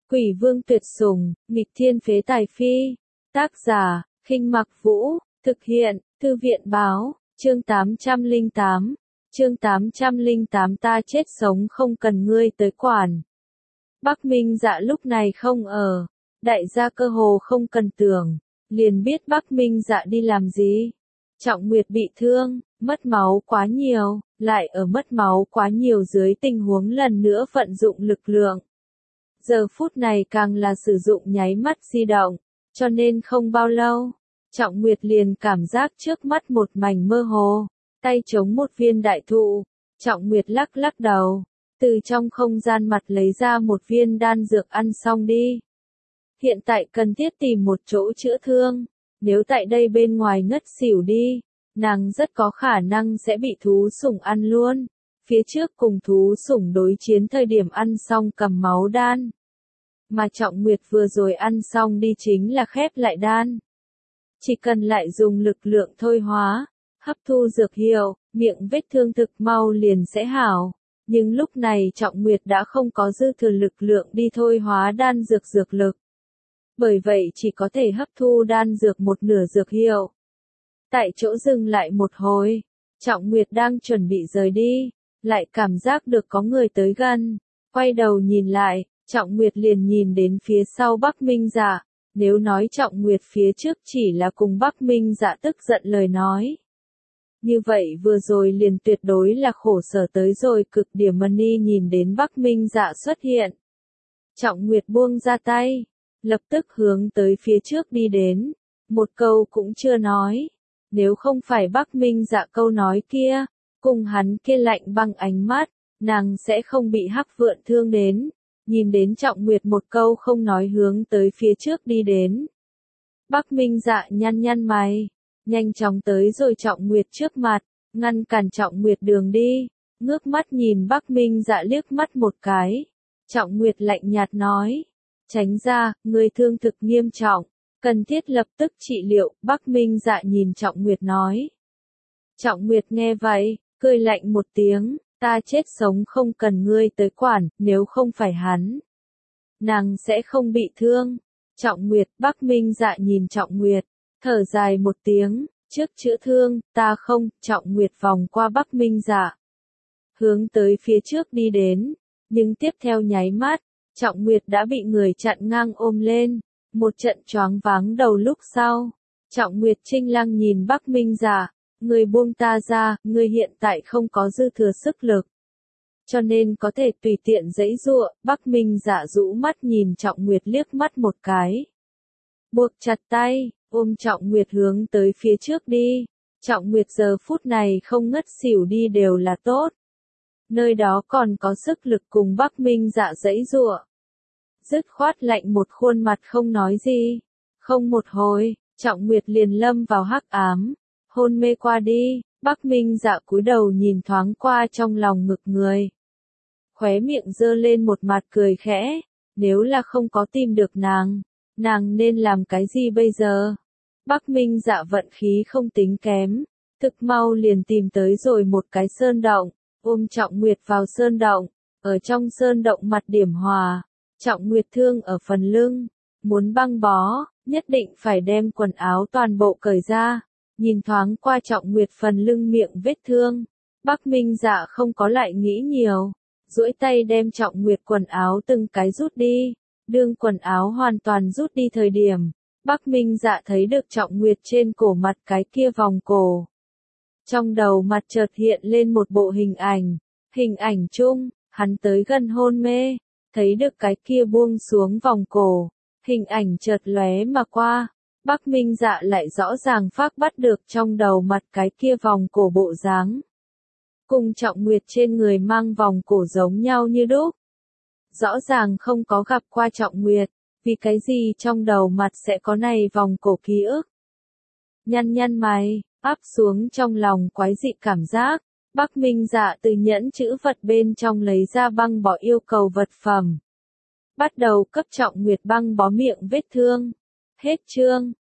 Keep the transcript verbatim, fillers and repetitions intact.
Quỷ vương tuyệt sủng, nghịch thiên phế tài phi. Tác giả, Khinh Mặc Vũ, thực hiện, Thư viện báo, chương tám trăm lẻ tám, chương tám trăm lẻ tám ta chết sống không cần ngươi tới quản. Bắc Minh Dạ lúc này không ở, đại gia cơ hồ không cần tưởng, liền biết Bắc Minh Dạ đi làm gì. Trọng Nguyệt bị thương, mất máu quá nhiều, lại ở mất máu quá nhiều dưới tình huống lần nữa vận dụng lực lượng. Giờ phút này càng là sử dụng nháy mắt di động, cho nên không bao lâu, Trọng Nguyệt liền cảm giác trước mắt một mảnh mơ hồ, tay chống một viên đại thụ, Trọng Nguyệt lắc lắc đầu, từ trong không gian mặt lấy ra một viên đan dược ăn xong đi. Hiện tại cần thiết tìm một chỗ chữa thương, nếu tại đây bên ngoài ngất xỉu đi, nàng rất có khả năng sẽ bị thú sủng ăn luôn. Phía trước cùng thú sủng đối chiến thời điểm ăn xong cầm máu đan. Mà Trọng Nguyệt vừa rồi ăn xong đi chính là khép lại đan. Chỉ cần lại dùng lực lượng thôi hóa, hấp thu dược hiệu, miệng vết thương thực mau liền sẽ hảo. Nhưng lúc này Trọng Nguyệt đã không có dư thừa lực lượng đi thôi hóa đan dược dược lực. Bởi vậy chỉ có thể hấp thu đan dược một nửa dược hiệu. Tại chỗ dừng lại một hồi, Trọng Nguyệt đang chuẩn bị rời đi, lại cảm giác được có người tới gần, quay đầu nhìn lại, Trọng Nguyệt liền nhìn đến phía sau Bắc Minh Dạ, nếu nói Trọng Nguyệt phía trước chỉ là cùng Bắc Minh Dạ tức giận lời nói. Như vậy vừa rồi liền tuyệt đối là khổ sở tới rồi cực điểm Mani nhìn đến Bắc Minh Dạ xuất hiện. Trọng Nguyệt buông ra tay, lập tức hướng tới phía trước đi đến, một câu cũng chưa nói. Nếu không phải Bắc Minh Dạ câu nói kia, cùng hắn kia lạnh băng ánh mắt, nàng sẽ không bị hắc vượn thương đến. Nhìn đến Trọng Nguyệt một câu không nói hướng tới phía trước đi đến. Bắc Minh Dạ nhăn nhăn mày, nhanh chóng tới rồi Trọng Nguyệt trước mặt, ngăn cản Trọng Nguyệt đường đi, ngước mắt nhìn Bắc Minh Dạ liếc mắt một cái. Trọng Nguyệt lạnh nhạt nói, tránh ra, người thương thực nghiêm trọng, cần thiết lập tức trị liệu. Bắc Minh Dạ nhìn Trọng Nguyệt nói. Trọng Nguyệt nghe vậy, cười lạnh một tiếng. Ta chết sống không cần ngươi tới quản, nếu không phải hắn, nàng sẽ không bị thương. Trọng Nguyệt, Bắc Minh Dạ nhìn Trọng Nguyệt, thở dài một tiếng, trước chữa thương, ta không. Trọng Nguyệt vòng qua Bắc Minh Dạ, hướng tới phía trước đi đến, nhưng tiếp theo nháy mắt, Trọng Nguyệt đã bị người chặn ngang ôm lên, một trận choáng váng đầu lúc sau. Trọng Nguyệt trinh lăng nhìn Bắc Minh Dạ. Ngươi buông ta ra, ngươi hiện tại không có dư thừa sức lực. Cho nên có thể tùy tiện giãy giụa. Bắc Minh Dạ rũ mắt nhìn Trọng Nguyệt liếc mắt một cái. Buộc chặt tay, ôm Trọng Nguyệt hướng tới phía trước đi. Trọng Nguyệt giờ phút này không ngất xỉu đi đều là tốt. Nơi đó còn có sức lực cùng Bắc Minh Dạ giãy giụa. Dứt khoát lạnh một khuôn mặt không nói gì. Không một hồi, Trọng Nguyệt liền lâm vào hắc ám. Hôn mê qua đi, Bắc Minh Dạ cúi đầu nhìn thoáng qua trong lòng ngực người. Khóe miệng giơ lên một mặt cười khẽ, nếu là không có tìm được nàng, nàng nên làm cái gì bây giờ? Bắc Minh Dạ vận khí không tính kém, thực mau liền tìm tới rồi một cái sơn động, ôm Trọng Nguyệt vào sơn động, ở trong sơn động mặt điểm hòa, Trọng Nguyệt thương ở phần lưng, muốn băng bó, nhất định phải đem quần áo toàn bộ cởi ra. Nhìn thoáng qua Trọng Nguyệt phần lưng miệng vết thương, Bắc Minh Dạ không có lại nghĩ nhiều, duỗi tay đem Trọng Nguyệt quần áo từng cái rút đi, đương quần áo hoàn toàn rút đi thời điểm, Bắc Minh Dạ thấy được Trọng Nguyệt trên cổ mặt cái kia vòng cổ. Trong đầu mặt chợt hiện lên một bộ hình ảnh, hình ảnh chung, hắn tới gần hôn mê, thấy được cái kia buông xuống vòng cổ, hình ảnh chợt lóe mà qua. Bắc Minh Dạ lại rõ ràng phác bắt được trong đầu mặt cái kia vòng cổ bộ dáng. Cùng Trọng Nguyệt trên người mang vòng cổ giống nhau như đúc. Rõ ràng không có gặp qua Trọng Nguyệt, vì cái gì trong đầu mặt sẽ có này vòng cổ ký ức. Nhăn nhăn mày, áp xuống trong lòng quái dị cảm giác, Bắc Minh Dạ từ nhẫn chữ vật bên trong lấy ra băng bó yêu cầu vật phẩm. Bắt đầu cấp Trọng Nguyệt băng bó miệng vết thương. Hết chương.